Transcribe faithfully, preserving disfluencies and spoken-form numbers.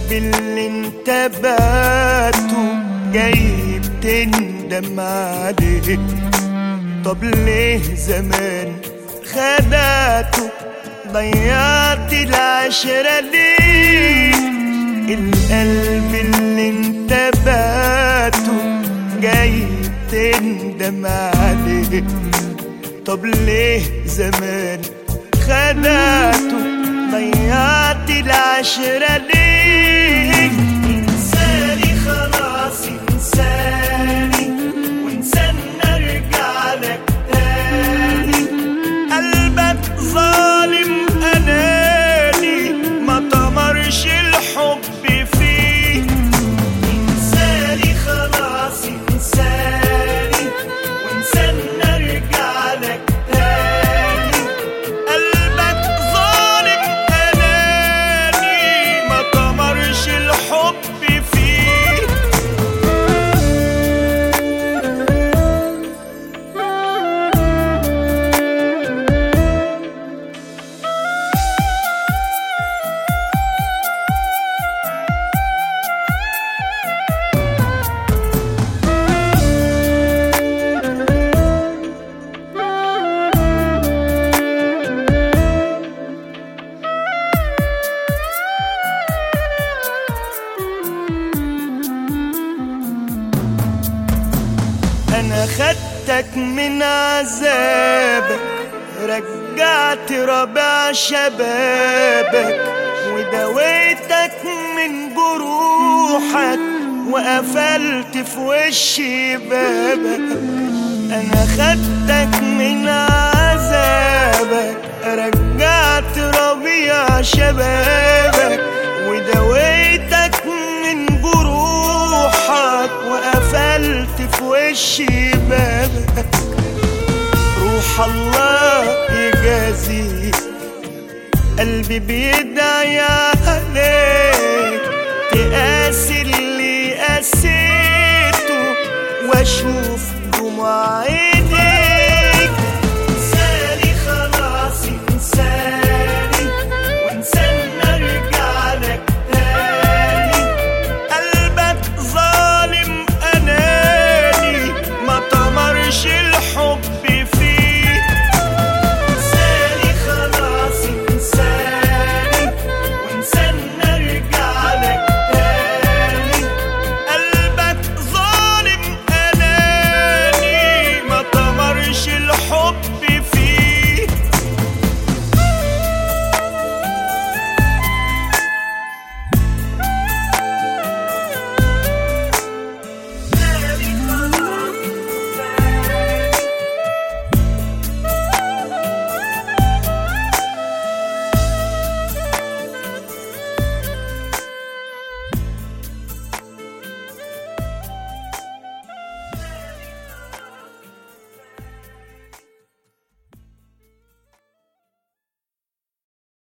القلب اللي انت بعته جاي بتندم عليه. طب ليه زمان خدعته ضيعت العشرة ليه؟ القلب اللي انت بعته جاي بتندم عليه. طب ليه زمان خدعته ضيعت العشرة ليه؟ انساني خلاص انساني وانسان ارجع لك تاني. قلبك ظالم اناني ما طمرش الحب فيه. انساني خلاص انساني وانسان ارجع لك تاني. قلبك ظالم اناني ما طمرش الحب فيه. أنا خدتك من عذابك رجعت ربع شبابك ودويتك من جروحك وقفلت في وشي بابك. أنا خدتك من عذابك رجعت ربيع شبابك ودويتك من جروحك وقفلت في وشي بابك. روح الله يجازيك قلبي بيدعي عليك تقاسي اللي قاسيته واشوف دموعي